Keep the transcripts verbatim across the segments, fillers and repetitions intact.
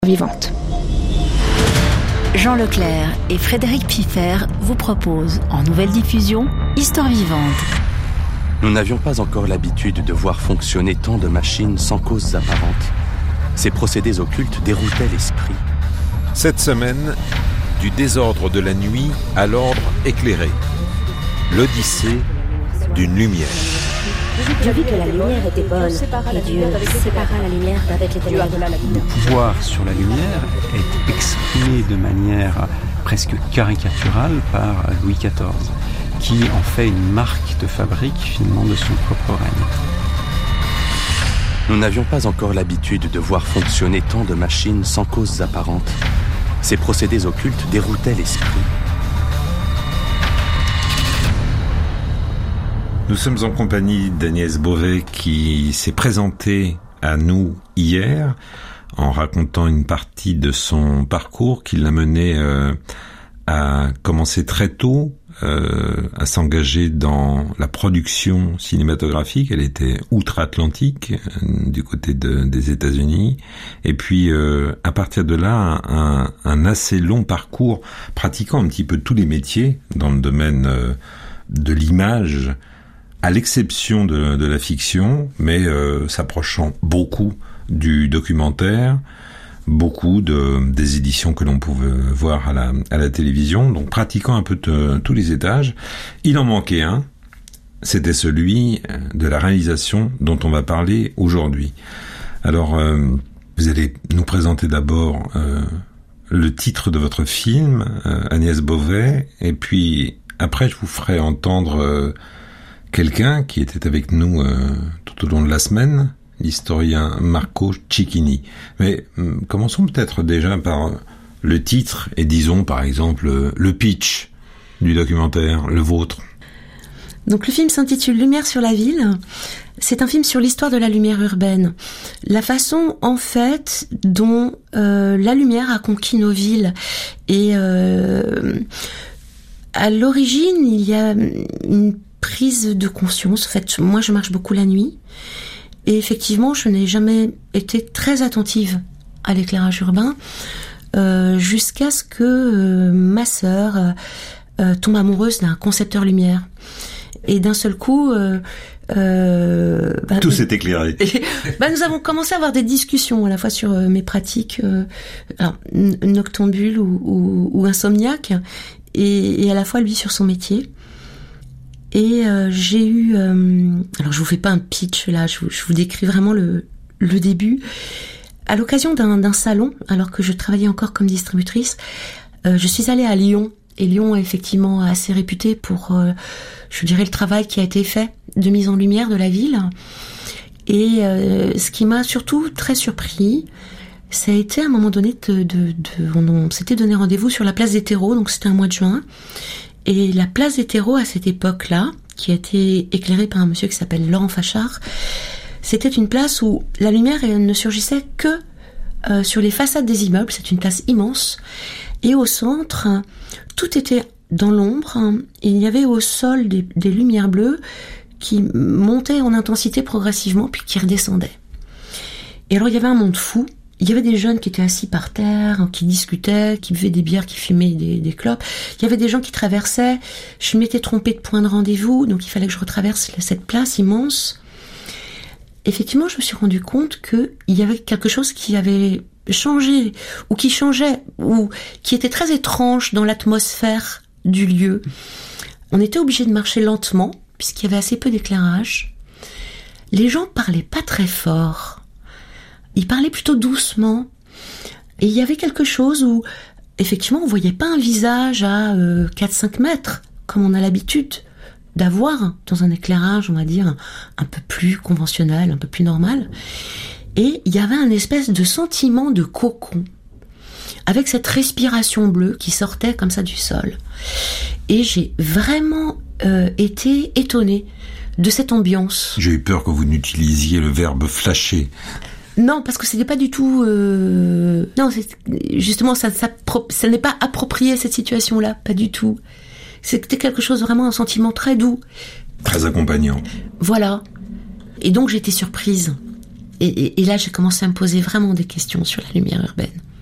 Vivante. Jean Leclerc et Frédéric Piffer vous proposent en nouvelle diffusion Histoire vivante. Nous n'avions pas encore l'habitude de voir fonctionner tant de machines sans causes apparentes. Ces procédés occultes déroutaient l'esprit. Cette semaine, du désordre de la nuit à l'ordre éclairé. L'odyssée d'une lumière. Dieu vit que la lumière était bonne, et Dieu sépara la lumière d'avec les ténèbres. Le pouvoir sur la lumière est exprimé de manière presque caricaturale par Louis quatorze, qui en fait une marque de fabrique finalement de son propre règne. Nous n'avions pas encore l'habitude de voir fonctionner tant de machines sans causes apparentes. Ces procédés occultes déroutaient l'esprit. Nous sommes en compagnie d'Agnès Beauvais qui s'est présentée à nous hier en racontant une partie de son parcours qui l'a menée euh, à commencer très tôt euh, à s'engager dans la production cinématographique. Elle était outre-Atlantique, euh, du côté de, des États-Unis, et puis euh, à partir de là, un, un assez long parcours pratiquant un petit peu tous les métiers dans le domaine euh, de l'image, à l'exception de, de la fiction, mais euh, s'approchant beaucoup du documentaire, beaucoup de, des éditions que l'on pouvait voir à la, à la télévision, donc pratiquant un peu de, tous les étages. Il en manquait un, c'était celui de la réalisation dont on va parler aujourd'hui. Alors, euh, vous allez nous présenter d'abord euh, le titre de votre film, euh, Agnès Beauvais, et puis après je vous ferai entendre Euh, quelqu'un qui était avec nous euh, tout au long de la semaine, l'historien Marco Cicchini. Mais euh, commençons peut-être déjà par euh, le titre et disons par exemple euh, le pitch du documentaire, le vôtre. Donc le film s'intitule Lumière sur la ville. C'est un film sur l'histoire de la lumière urbaine. La façon en fait dont euh, la lumière a conquis nos villes. Et euh, à l'origine, il y a une prise de conscience. En fait, moi, je marche beaucoup la nuit. Et effectivement, je n'ai jamais été très attentive à l'éclairage urbain euh, jusqu'à ce que euh, ma sœur euh, euh, tombe amoureuse d'un concepteur lumière. Et d'un seul coup... Euh, euh, bah, Tout s'est éclairé. bah, nous avons commencé à avoir des discussions à la fois sur euh, mes pratiques euh, alors, noctambules ou, ou, ou insomniaques, et, et à la fois lui sur son métier. Et euh, j'ai eu... Euh, alors je vous fais pas un pitch là, je vous, je vous décris vraiment le, le début. À l'occasion d'un, d'un salon, alors que je travaillais encore comme distributrice, euh, je suis allée à Lyon. Et Lyon est effectivement assez réputé pour, euh, je dirais, le travail qui a été fait de mise en lumière de la ville. Et euh, ce qui m'a surtout très surpris, ça a été à un moment donné, de, de, de, on, on s'était donné rendez-vous sur la place des terreaux, donc c'était un mois de juin. Et la place des terreaux, à cette époque-là, qui a été éclairée par un monsieur qui s'appelle Laurent Fachard, c'était une place où la lumière ne surgissait que euh, sur les façades des immeubles. C'est une place immense. Et au centre, tout était dans l'ombre. Et il y avait au sol des, des lumières bleues qui montaient en intensité progressivement, puis qui redescendaient. Et alors, il y avait un monde fou. Il y avait des jeunes qui étaient assis par terre, qui discutaient, qui buvaient des bières, qui fumaient des, des clopes. Il y avait des gens qui traversaient. Je m'étais trompée de point de rendez-vous, donc il fallait que je retraverse cette place immense. Effectivement, je me suis rendu compte qu'il y avait quelque chose qui avait changé, ou qui changeait, ou qui était très étrange dans l'atmosphère du lieu. On était obligé de marcher lentement, puisqu'il y avait assez peu d'éclairage. Les gens parlaient pas très fort. Il parlait plutôt doucement. Et il y avait quelque chose où, effectivement, on voyait pas un visage à euh, quatre à cinq mètres, comme on a l'habitude d'avoir dans un éclairage, on va dire, un, un peu plus conventionnel, un peu plus normal. Et il y avait un espèce de sentiment de cocon, avec cette respiration bleue qui sortait comme ça du sol. Et j'ai vraiment euh, été étonnée de cette ambiance. J'ai eu peur que vous n'utilisiez le verbe flasher. Non, parce que c'était pas du tout... Euh... Non, c'est... justement, ça, ça, ça n'est pas approprié, cette situation-là, pas du tout. C'était quelque chose, vraiment, un sentiment très doux. Très accompagnant. Voilà. Et donc, j'étais surprise. Et, et, et là, j'ai commencé à me poser vraiment des questions sur la lumière urbaine.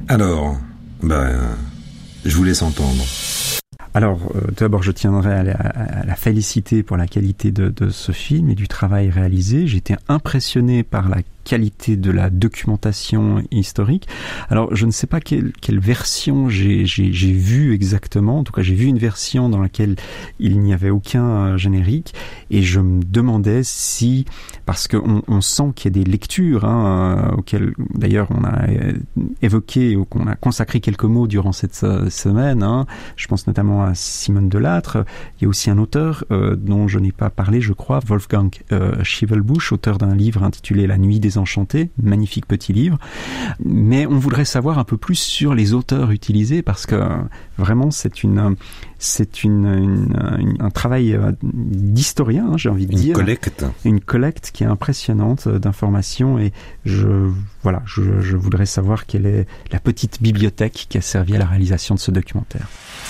Alors, ben, je vous laisse entendre. Alors, euh, tout d'abord, je tiendrai à la, à la féliciter pour la qualité de, de ce film et du travail réalisé. J'ai été impressionné par la qualité de la documentation historique. Alors, je ne sais pas quelle, quelle version j'ai, j'ai, j'ai vu exactement. En tout cas, j'ai vu une version dans laquelle il n'y avait aucun générique. Et je me demandais si, parce qu'on on sent qu'il y a des lectures, hein, auxquelles d'ailleurs on a évoqué ou qu'on a consacré quelques mots durant cette semaine. Hein. Je pense notamment à Simone Delattre. Il y a aussi un auteur euh, dont je n'ai pas parlé, je crois, Wolfgang euh, Schivelbusch, auteur d'un livre intitulé La Nuit des Enchantés, magnifique petit livre. Mais on voudrait savoir un peu plus sur les auteurs utilisés parce que vraiment c'est une c'est une, une, une un travail d'historien, hein, j'ai envie de une dire. Une collecte. Une collecte qui est impressionnante d'informations et je voilà, je, je voudrais savoir quelle est la petite bibliothèque qui a servi à la réalisation de ce documentaire.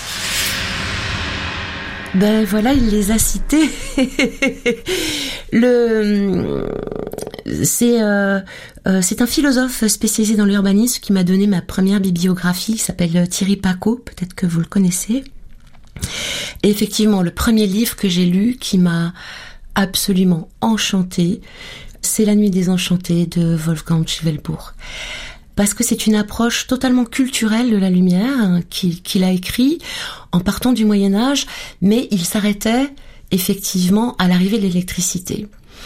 Ben voilà, il les a cités. Le c'est euh, euh, c'est un philosophe spécialisé dans l'urbanisme qui m'a donné ma première bibliographie, qui s'appelle Thierry Pacaud, peut-être que vous le connaissez. Et effectivement, le premier livre que j'ai lu qui m'a absolument enchantée, c'est La Nuit des Enchantés de Wolfgang Schivelbusch. Parce que c'est une approche totalement culturelle de la lumière hein, qu'il, qu'il a écrit en partant du Moyen-Âge, mais il s'arrêtait effectivement à l'arrivée de l'électricité.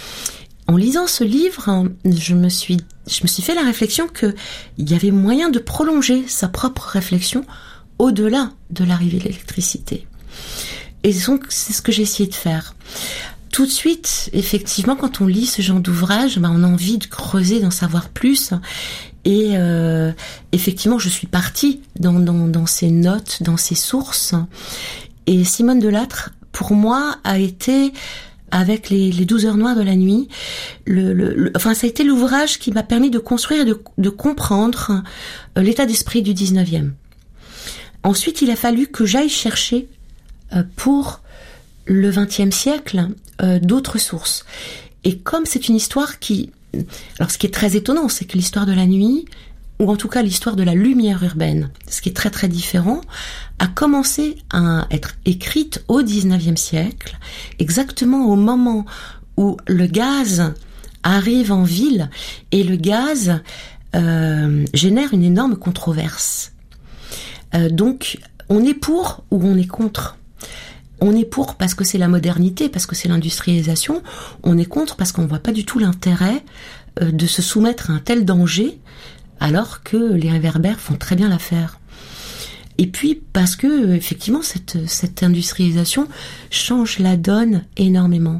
En lisant ce livre, je me suis, je me suis fait la réflexion qu'il y avait moyen de prolonger sa propre réflexion au-delà de l'arrivée de l'électricité. Et donc, c'est ce que j'ai essayé de faire. Tout de suite, effectivement, quand on lit ce genre d'ouvrage, ben, on a envie de creuser, d'en savoir plus. Et euh, effectivement, je suis partie dans, dans, dans ces notes, dans ces sources. Et Simone Delattre, pour moi, a été, avec les, les douze heures noires de la nuit, le, le, le, enfin, ça a été l'ouvrage qui m'a permis de construire et de, de comprendre l'état d'esprit du dix-neuvième. Ensuite, il a fallu que j'aille chercher euh, pour le vingtième siècle euh, d'autres sources. Et comme c'est une histoire qui... Alors, ce qui est très étonnant, c'est que l'histoire de la nuit, ou en tout cas l'histoire de la lumière urbaine, ce qui est très très différent, a commencé à être écrite au dix-neuvième siècle, exactement au moment où le gaz arrive en ville, et le gaz euh, génère une énorme controverse. Euh, donc, on est pour ou on est contre ? On est pour parce que c'est la modernité, parce que c'est l'industrialisation. On est contre parce qu'on ne voit pas du tout l'intérêt euh, de se soumettre à un tel danger, alors que les réverbères font très bien l'affaire. Et puis parce que effectivement cette, cette industrialisation change la donne énormément.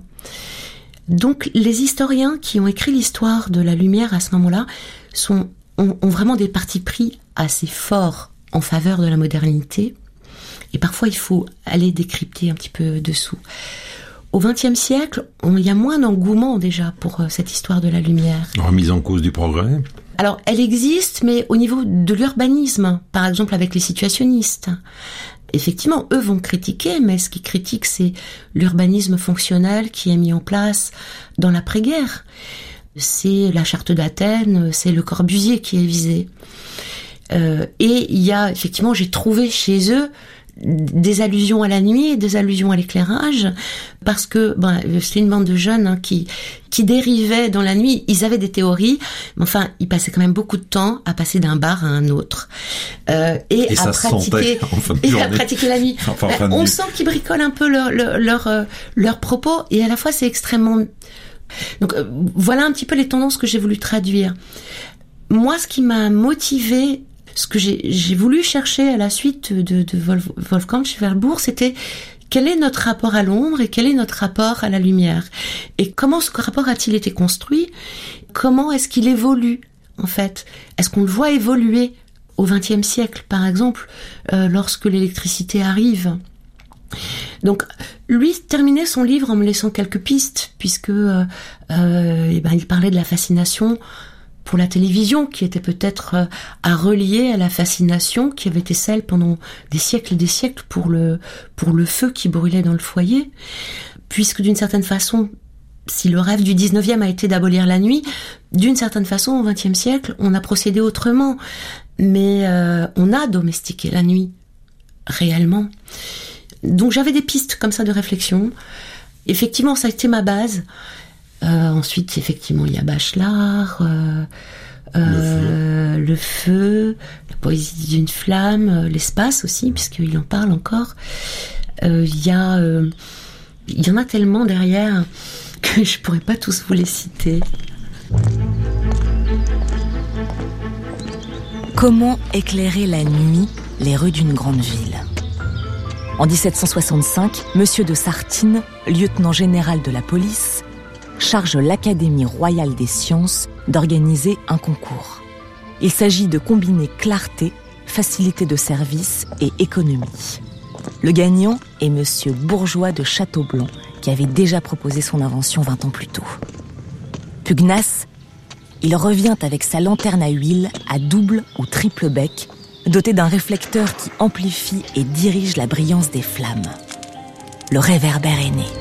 Donc les historiens qui ont écrit l'histoire de la lumière à ce moment-là sont, ont, ont vraiment des partis pris assez forts en faveur de la modernité. Et parfois, il faut aller décrypter un petit peu dessous. Au vingtième siècle, il y a moins d'engouement déjà pour euh, cette histoire de la lumière. Remise en cause du progrès ? Alors, elle existe, mais au niveau de l'urbanisme, par exemple avec les situationnistes. Effectivement, eux vont critiquer, mais ce qu'ils critiquent, c'est l'urbanisme fonctionnel qui est mis en place dans l'après-guerre. C'est la Charte d'Athènes, c'est Le Corbusier qui est visé. Euh, et il y a, effectivement, j'ai trouvé chez eux des allusions à la nuit et des allusions à l'éclairage, parce que ben, c'est une bande de jeunes hein, qui qui dérivaient dans la nuit. Ils avaient des théories, mais enfin, ils passaient quand même beaucoup de temps à passer d'un bar à un autre euh, et, et à pratiquer et à pratiquer la nuit. Enfin, ben, on sent qu'ils bricolent un peu leur leur leur, euh, leur propos, et à la fois c'est extrêmement. Donc euh, voilà un petit peu les tendances que j'ai voulu traduire. Moi, ce qui m'a motivée, ce que j'ai, j'ai voulu chercher à la suite de, de Wolf, Wolfgang Schivelbusch, c'était quel est notre rapport à l'ombre et quel est notre rapport à la lumière. Et comment ce rapport a-t-il été construit ? Comment est-ce qu'il évolue, en fait ? Est-ce qu'on le voit évoluer au vingtième siècle, par exemple, euh, lorsque l'électricité arrive ? Donc, lui terminait son livre en me laissant quelques pistes, puisque euh, euh, eh ben, il parlait de la fascination pour la télévision, qui était peut-être à relier à la fascination qui avait été celle pendant des siècles et des siècles pour le, pour le feu qui brûlait dans le foyer. Puisque d'une certaine façon, si le rêve du dix-neuvième a été d'abolir la nuit, d'une certaine façon, au vingtième siècle, on a procédé autrement. mais euh, on a domestiqué la nuit, réellement. Donc j'avais des pistes comme ça de réflexion. Effectivement, ça a été ma base. Euh, ensuite, effectivement, il y a Bachelard, euh, euh, le, feu. le feu, la poésie d'une flamme, euh, l'espace aussi, puisqu'il en parle encore. Euh, il y a, euh, il y en a tellement derrière que je pourrais pas tous vous les citer. Comment éclairer la nuit les rues d'une grande ville ? En dix-sept cent soixante-cinq, Monsieur de Sartine, lieutenant général de la police, charge l'Académie royale des sciences d'organiser un concours. Il s'agit de combiner clarté, facilité de service et économie. Le gagnant est Monsieur Bourgeois de Châteaublanc, qui avait déjà proposé son invention vingt ans plus tôt. Pugnace, il revient avec sa lanterne à huile à double ou triple bec, dotée d'un réflecteur qui amplifie et dirige la brillance des flammes. Le réverbère est né.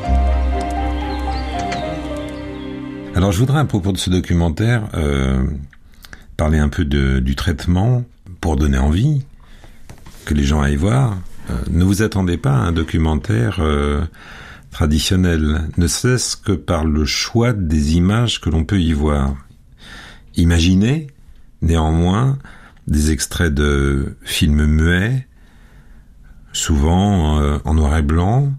Alors je voudrais à propos de ce documentaire euh, parler un peu de, du traitement pour donner envie que les gens aillent voir. Euh, ne vous attendez pas à un documentaire euh, traditionnel, ne serait-ce que par le choix des images que l'on peut y voir. Imaginez néanmoins des extraits de films muets, souvent euh, en noir et blanc,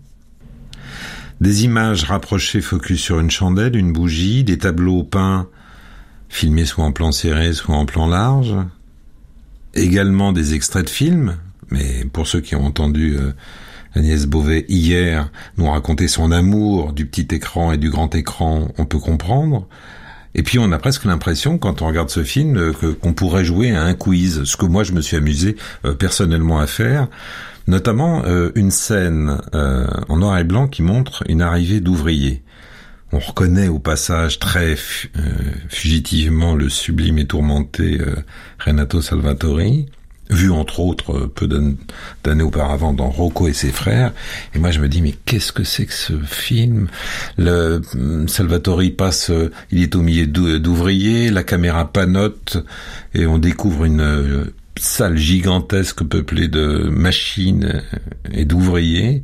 des images rapprochées focus sur une chandelle, une bougie, des tableaux peints filmés soit en plan serré, soit en plan large, également des extraits de films, mais pour ceux qui ont entendu euh, Agnès Beauvais hier nous raconter son amour du petit écran et du grand écran, on peut comprendre. Et puis on a presque l'impression, quand on regarde ce film, que, qu'on pourrait jouer à un quiz, ce que moi je me suis amusé euh, personnellement à faire, notamment euh, une scène euh, en noir et blanc qui montre une arrivée d'ouvriers. On reconnaît au passage très fu- euh, fugitivement le sublime et tourmenté euh, Renato Salvatori, vu entre autres peu d'années auparavant dans Rocco et ses frères. Et moi je me dis, mais qu'est-ce que c'est que ce film ? Le Salvatori passe, il est au milieu d'ouvriers, la caméra panote et on découvre une salle gigantesque peuplée de machines et d'ouvriers.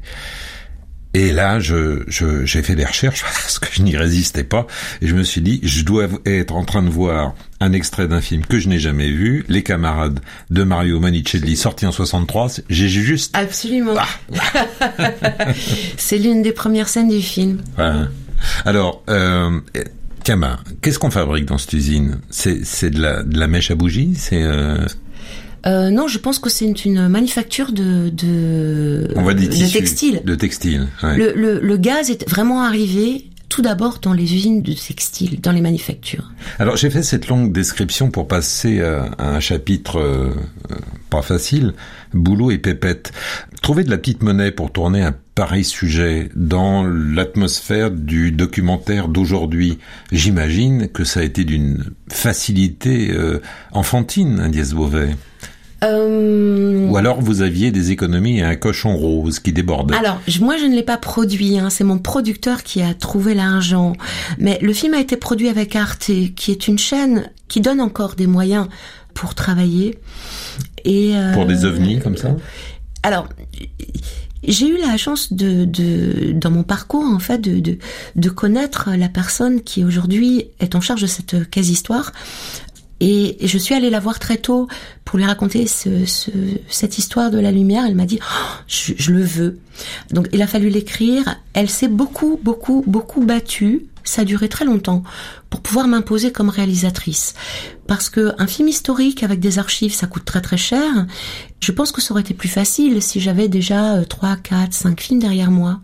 Et là, je, je, j'ai fait des recherches parce que je n'y résistais pas. Et je me suis dit, je dois être en train de voir un extrait d'un film que je n'ai jamais vu, Les Camarades de Mario Monicelli, sorti en soixante-trois. J'ai juste... Absolument. Ah. C'est l'une des premières scènes du film. Voilà. Alors, euh, tiens, bah, qu'est-ce qu'on fabrique dans cette usine ? C'est, c'est de la, de la mèche à bougie ? C'est... Euh... Euh, non, je pense que c'est une, une manufacture de de, On va des de tissus, textile. De textile. Ouais. Le, le, le gaz est vraiment arrivé tout d'abord dans les usines de textile, dans les manufactures. Alors j'ai fait cette longue description pour passer à, à un chapitre euh, pas facile, boulot et pépette. Trouver de la petite monnaie pour tourner un pareil sujet dans l'atmosphère du documentaire d'aujourd'hui, j'imagine que ça a été d'une facilité euh, enfantine, Agnès Beauvais. Euh... Ou alors vous aviez des économies et un cochon rose qui débordait. Alors, je, moi je ne l'ai pas produit, hein, c'est mon producteur qui a trouvé l'argent. Mais le film a été produit avec Arte, qui est une chaîne qui donne encore des moyens pour travailler. Et, euh, pour des ovnis comme ça ? Alors, j'ai eu la chance de, de dans mon parcours en fait de, de, de connaître la personne qui aujourd'hui est en charge de cette quasi-histoire. Et je suis allée la voir très tôt pour lui raconter ce, ce, cette histoire de la lumière. Elle m'a dit oh, je, je le veux. Donc il a fallu l'écrire. Elle s'est beaucoup, beaucoup, beaucoup battue. Ça a duré très longtemps pour pouvoir m'imposer comme réalisatrice. Parce que un film historique avec des archives, ça coûte très très cher. Je pense que ça aurait été plus facile si j'avais déjà trois, quatre, cinq films derrière moi.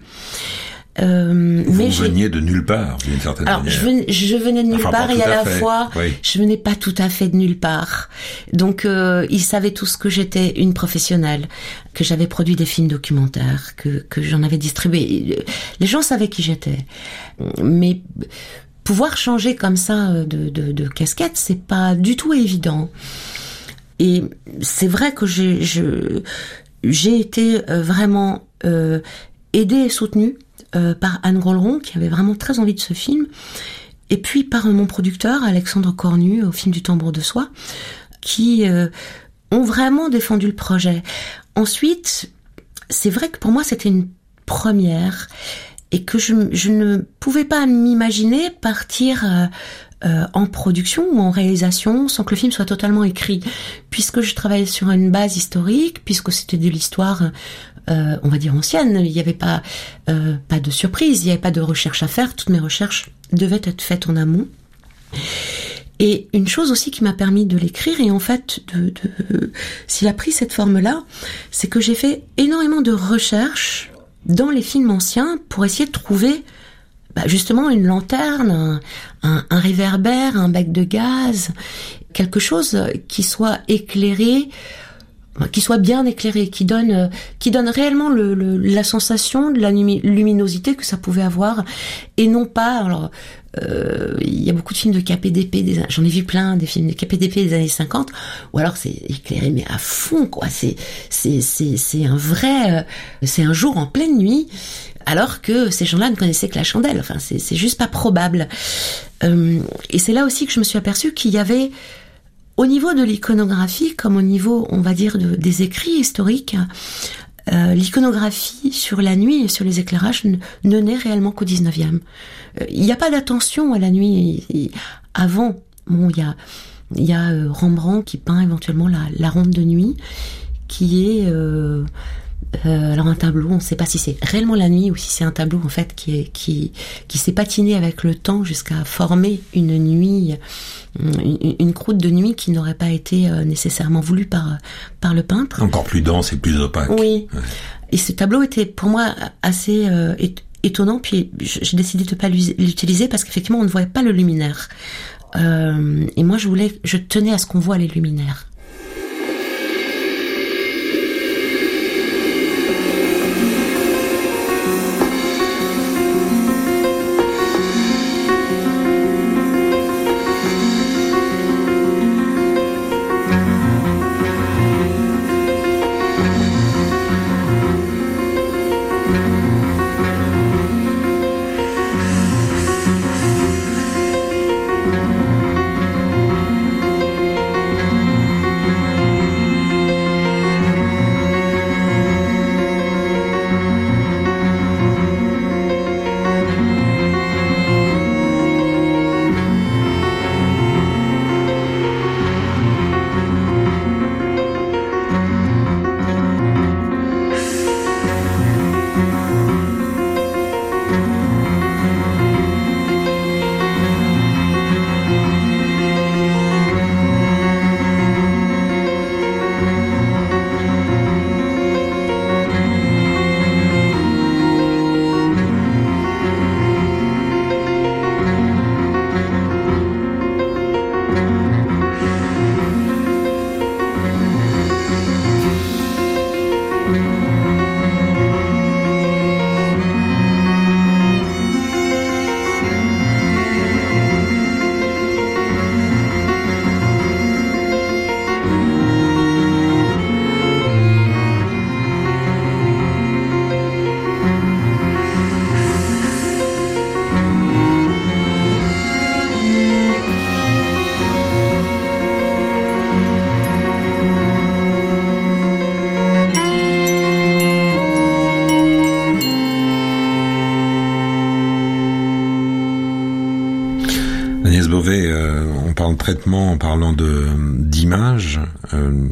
Euh, Vous mais veniez de nulle part, d'une certaine Alors, manière. Je venais, je venais de nulle enfin, part et à, à la fait. fois, oui. je venais pas tout à fait de nulle part. Donc, euh, ils savaient tous que j'étais une professionnelle, que j'avais produit des films documentaires, que, que j'en avais distribué. Les gens savaient qui j'étais. Mais pouvoir changer comme ça de, de, de casquette, c'est pas du tout évident. Et c'est vrai que j'ai, je, j'ai été vraiment euh, aidée et soutenue Euh, par Anne Golleron, qui avait vraiment très envie de ce film, et puis par euh, mon producteur, Alexandre Cornu, au film du Tambour de Soie, qui euh, ont vraiment défendu le projet. Ensuite, c'est vrai que pour moi, c'était une première et que je, je ne pouvais pas m'imaginer partir euh, euh, en production ou en réalisation sans que le film soit totalement écrit, puisque je travaillais sur une base historique, puisque c'était de l'histoire, euh, on va dire ancienne. Il n'y avait pas euh, pas de surprise, il n'y avait pas de recherche à faire. Toutes mes recherches devaient être faites en amont. Et une chose aussi qui m'a permis de l'écrire, et en fait, de, de, s'il a pris cette forme-là, c'est que j'ai fait énormément de recherches dans les films anciens pour essayer de trouver bah, justement une lanterne, un, un, un réverbère, un bec de gaz, quelque chose qui soit éclairé, qui soit bien éclairé, qui donne, qui donne réellement le, le, la sensation de la luminosité que ça pouvait avoir, et non pas... Alors, Euh, il y a beaucoup de films de K P D P, des, j'en ai vu plein, des films de K P D P des années cinquante, ou alors c'est éclairé mais à fond, quoi. C'est c'est c'est c'est un vrai, euh, c'est un jour en pleine nuit, alors que ces gens-là ne connaissaient que la chandelle. Enfin, c'est c'est juste pas probable. Euh, et c'est là aussi que je me suis aperçue qu'il y avait, au niveau de l'iconographie, comme au niveau, on va dire, de, des écrits historiques, Euh, l'iconographie sur la nuit et sur les éclairages ne, ne naît réellement qu'au dix-neuvième. Euh, il n'y a pas d'attention à la nuit. Et, et avant, bon, il y a, il y a euh, Rembrandt qui peint éventuellement la, la ronde de nuit, qui est euh, euh, alors un tableau. On ne sait pas si c'est réellement la nuit ou si c'est un tableau en fait qui est, qui qui s'est patiné avec le temps jusqu'à former une nuit. Une, une croûte de nuit qui n'aurait pas été euh, nécessairement voulue par par le peintre. Encore plus dense et plus opaque. Oui. Ouais. Et ce tableau était pour moi assez euh, étonnant. Puis j'ai décidé de pas l'utiliser parce qu'effectivement on ne voyait pas le luminaire. Euh, et moi je voulais, je tenais à ce qu'on voit les luminaires. Agnès Beauvais, euh, on parle traitement en parlant de d'images. Euh,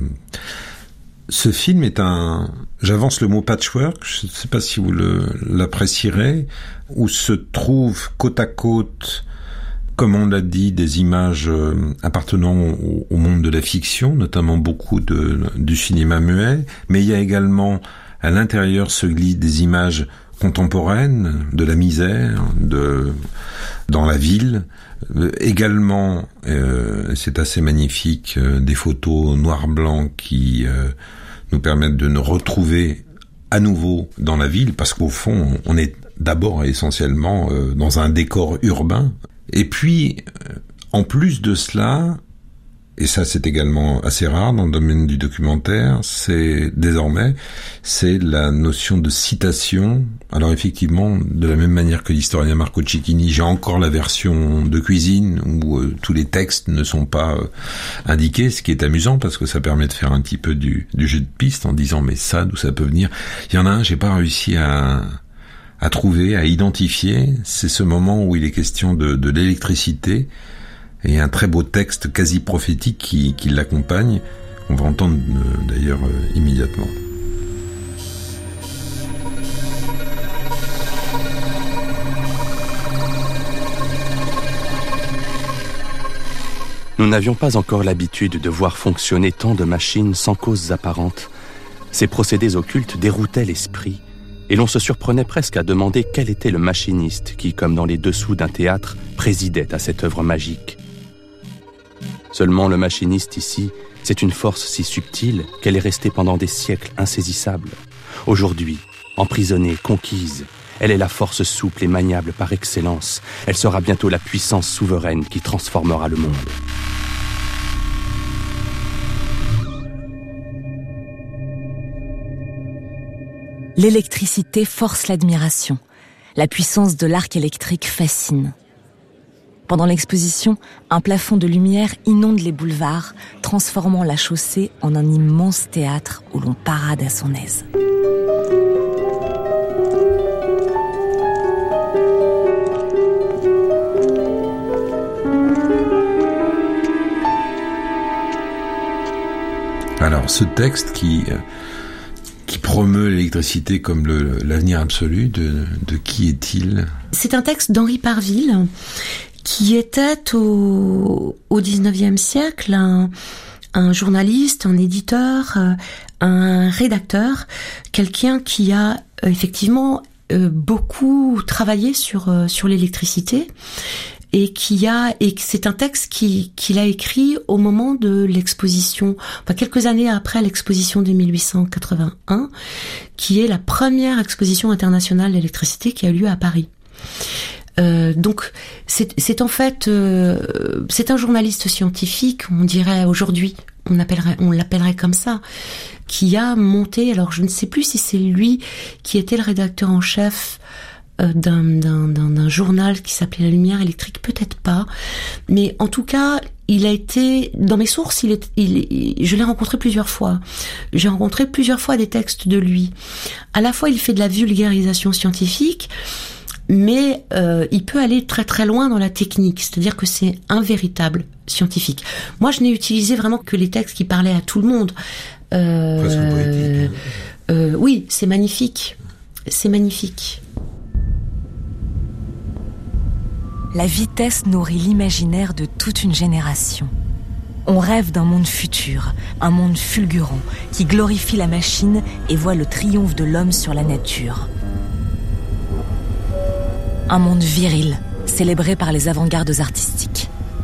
ce film est un, j'avance le mot patchwork, je ne sais pas si vous le, l'apprécierez, où se trouvent côte à côte, comme on l'a dit, des images euh, appartenant au, au monde de la fiction, notamment beaucoup de, du cinéma muet, mais il y a également à l'intérieur se glissent des images contemporaines, de la misère, de dans la ville, euh, également, euh, c'est assez magnifique, euh, des photos noir-blanc qui euh, nous permettent de nous retrouver à nouveau dans la ville, parce qu'au fond, on est d'abord et essentiellement euh, dans un décor urbain. Et puis, euh, en plus de cela, et ça c'est également assez rare dans le domaine du documentaire, c'est désormais, c'est la notion de citation. Alors effectivement, de la même manière que l'historien Marco Cecchini, j'ai encore la version de cuisine où euh, tous les textes ne sont pas euh, indiqués, ce qui est amusant parce que ça permet de faire un petit peu du, du jeu de piste en disant mais ça, d'où ça peut venir. Il y en a un, j'ai pas réussi à... à trouver, à identifier, c'est ce moment où il est question de, de l'électricité et un très beau texte quasi prophétique qui, qui l'accompagne, on va entendre euh, d'ailleurs euh, immédiatement. Nous n'avions pas encore l'habitude de voir fonctionner tant de machines sans causes apparentes. Ces procédés occultes déroutaient l'esprit. Et l'on se surprenait presque à demander quel était le machiniste qui, comme dans les dessous d'un théâtre, présidait à cette œuvre magique. Seulement le machiniste ici, c'est une force si subtile qu'elle est restée pendant des siècles insaisissable. Aujourd'hui, emprisonnée, conquise, elle est la force souple et maniable par excellence. Elle sera bientôt la puissance souveraine qui transformera le monde. L'électricité force l'admiration. La puissance de l'arc électrique fascine. Pendant l'exposition, un plafond de lumière inonde les boulevards, transformant la chaussée en un immense théâtre où l'on parade à son aise. Alors, ce texte qui... qui promeut l'électricité comme le, l'avenir absolu, de, de qui est-il ? C'est un texte d'Henri Parville, qui était au, au dix-neuvième siècle un, un journaliste, un éditeur, un rédacteur, quelqu'un qui a effectivement beaucoup travaillé sur, sur l'électricité, et qui a et c'est un texte qui qu'il a écrit au moment de l'exposition, enfin quelques années après l'exposition de mille huit cent quatre-vingt-un, qui est la première exposition internationale d'électricité qui a eu lieu à Paris. Euh, donc c'est c'est en fait euh, c'est un journaliste scientifique, on dirait aujourd'hui, on appellerait on l'appellerait comme ça, qui a monté, alors je ne sais plus si c'est lui qui était le rédacteur en chef D'un, d'un, d'un, d'un journal qui s'appelait La Lumière électrique, peut-être pas, mais en tout cas, il a été, dans mes sources, il est, il, il, je l'ai rencontré plusieurs fois. J'ai rencontré plusieurs fois des textes de lui. À la fois, il fait de la vulgarisation scientifique, mais euh, il peut aller très très loin dans la technique, c'est-à-dire que c'est un véritable scientifique. Moi, je n'ai utilisé vraiment que les textes qui parlaient à tout le monde. Euh, Presque poétique. Euh, oui, c'est magnifique. C'est magnifique. La vitesse nourrit l'imaginaire de toute une génération. On rêve d'un monde futur, un monde fulgurant, qui glorifie la machine et voit le triomphe de l'homme sur la nature. Un monde viril, célébré par les avant-gardes artistiques.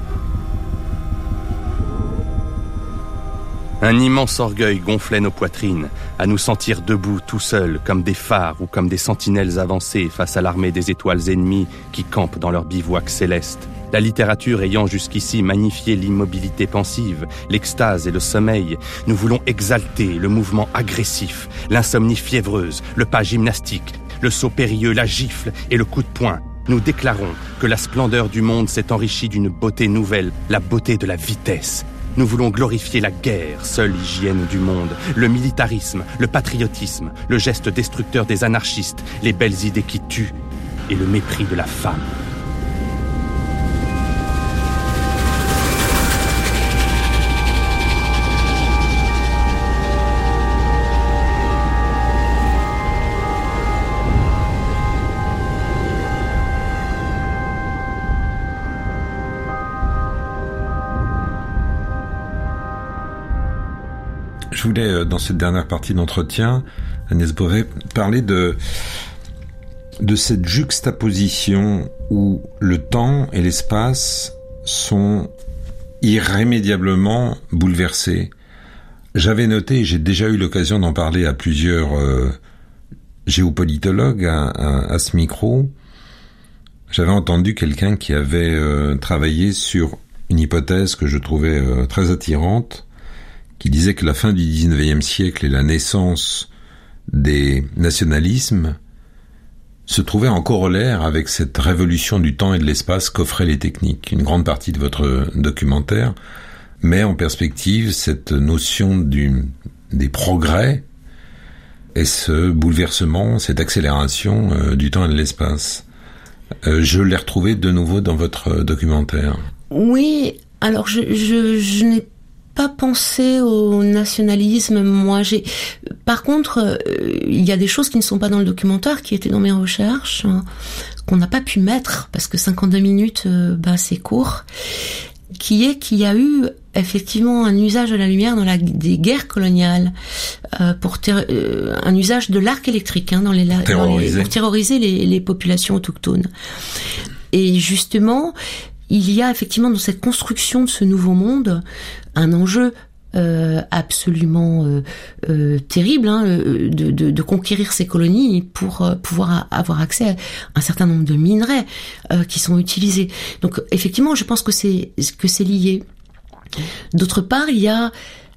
Un immense orgueil gonflait nos poitrines, à nous sentir debout tout seuls, comme des phares ou comme des sentinelles avancées face à l'armée des étoiles ennemies qui campent dans leur bivouac céleste. La littérature ayant jusqu'ici magnifié l'immobilité pensive, l'extase et le sommeil, nous voulons exalter le mouvement agressif, l'insomnie fiévreuse, le pas gymnastique, le saut périlleux, la gifle et le coup de poing. Nous déclarons que la splendeur du monde s'est enrichie d'une beauté nouvelle, la beauté de la vitesse. Nous voulons glorifier la guerre, seule hygiène du monde, le militarisme, le patriotisme, le geste destructeur des anarchistes, les belles idées qui tuent et le mépris de la femme. Je voulais, dans cette dernière partie d'entretien, Agnès Beauvais, parler de, de cette juxtaposition où le temps et l'espace sont irrémédiablement bouleversés. J'avais noté, et j'ai déjà eu l'occasion d'en parler à plusieurs euh, géopolitologues à, à, à ce micro, j'avais entendu quelqu'un qui avait euh, travaillé sur une hypothèse que je trouvais euh, très attirante, qui disait que la fin du dix-neuvième siècle et la naissance des nationalismes se trouvaient en corollaire avec cette révolution du temps et de l'espace qu'offraient les techniques. Une grande partie de votre documentaire met en perspective cette notion du, des progrès et ce bouleversement, cette accélération euh, du temps et de l'espace. Euh, je l'ai retrouvé de nouveau dans votre documentaire. Oui, alors je, je, je n'ai pas pensé au nationalisme, moi. J'ai, par contre, euh, il y a des choses qui ne sont pas dans le documentaire, qui étaient dans mes recherches, hein, qu'on n'a pas pu mettre, parce que cinquante-deux minutes, euh, bah, c'est court, qui est qu'il y a eu effectivement un usage de la lumière dans la, des guerres coloniales, euh, pour ter, euh, un usage de l'arc électrique hein, dans les, dans les, pour terroriser les, les populations autochtones. Et justement, il y a effectivement dans cette construction de ce nouveau monde un enjeu euh, absolument euh, euh, terrible hein, de, de, de conquérir ces colonies pour euh, pouvoir avoir accès à un certain nombre de minerais euh, qui sont utilisés. Donc effectivement, je pense que c'est que c'est lié. D'autre part, il y a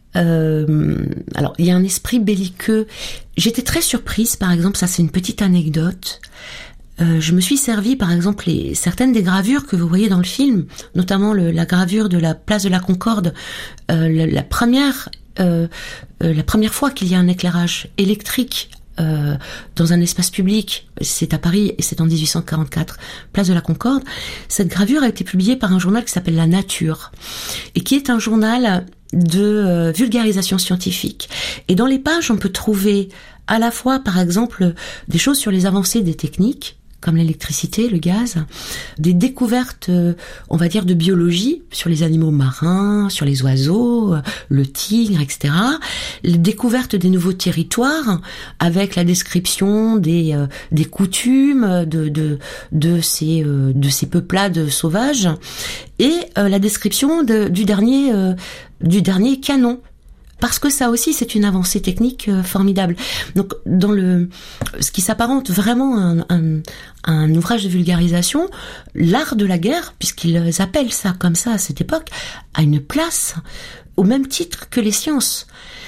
euh, alors il y a un esprit belliqueux. J'étais très surprise, par exemple, ça c'est une petite anecdote. Euh, je me suis servi, par exemple, les, certaines des gravures que vous voyez dans le film, notamment le, la gravure de la place de la Concorde. Euh, la, la première, euh, euh, la première fois qu'il y a un éclairage électrique euh, dans un espace public, c'est à Paris et c'est en dix-huit cent quarante-quatre, place de la Concorde. Cette gravure a été publiée par un journal qui s'appelle La Nature et qui est un journal de euh, vulgarisation scientifique. Et dans les pages, on peut trouver à la fois, par exemple, des choses sur les avancées des techniques, comme l'électricité, le gaz, des découvertes, euh, on va dire, de biologie sur les animaux marins, sur les oiseaux, euh, le tigre, et cetera. Les découvertes des nouveaux territoires, avec la description des euh, des coutumes de de de ces euh, de ces peuplades sauvages, et euh, la description de, du dernier euh, du dernier canon. Parce que ça aussi, c'est une avancée technique euh, formidable. Donc, dans le, ce qui s'apparente vraiment à un, un, un ouvrage de vulgarisation, l'art de la guerre, puisqu'ils appellent ça comme ça à cette époque, a une place au même titre que les sciences.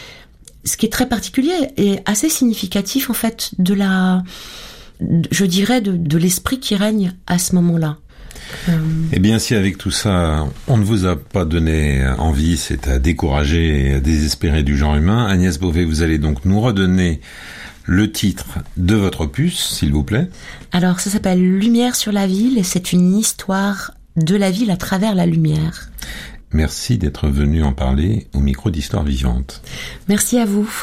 Ce qui est très particulier et assez significatif, en fait, de la, je dirais, de, de l'esprit qui règne à ce moment-là. Euh... Eh bien, si avec tout ça, on ne vous a pas donné envie, c'est à décourager et à désespérer du genre humain, Agnès Beauvais, vous allez donc nous redonner le titre de votre opus, s'il vous plaît. Alors, ça s'appelle Lumière sur la ville et c'est une histoire de la ville à travers la lumière. Merci d'être venu en parler au micro d'Histoire Vivante. Merci à vous.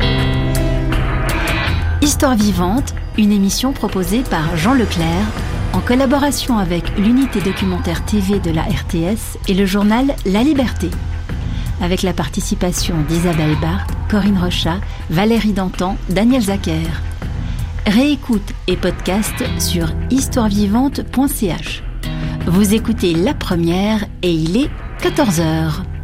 Histoire vivante, une émission proposée par Jean Leclerc en collaboration avec l'unité documentaire T V de la R T S et le journal La Liberté, avec la participation d'Isabelle Barthes, Corinne Rochat, Valérie Dantan, Daniel Zacher. Réécoute et podcast sur histoire vivante point c h. Vous écoutez La Première et il est quatorze heures.